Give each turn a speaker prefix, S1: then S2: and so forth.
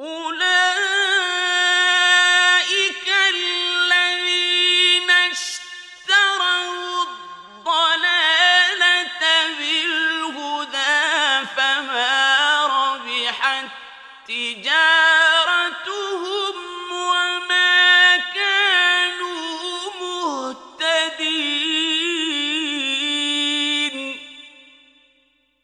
S1: أولئك الذين اشتروا الضلالة بالهدى فما ربحت تجارتهم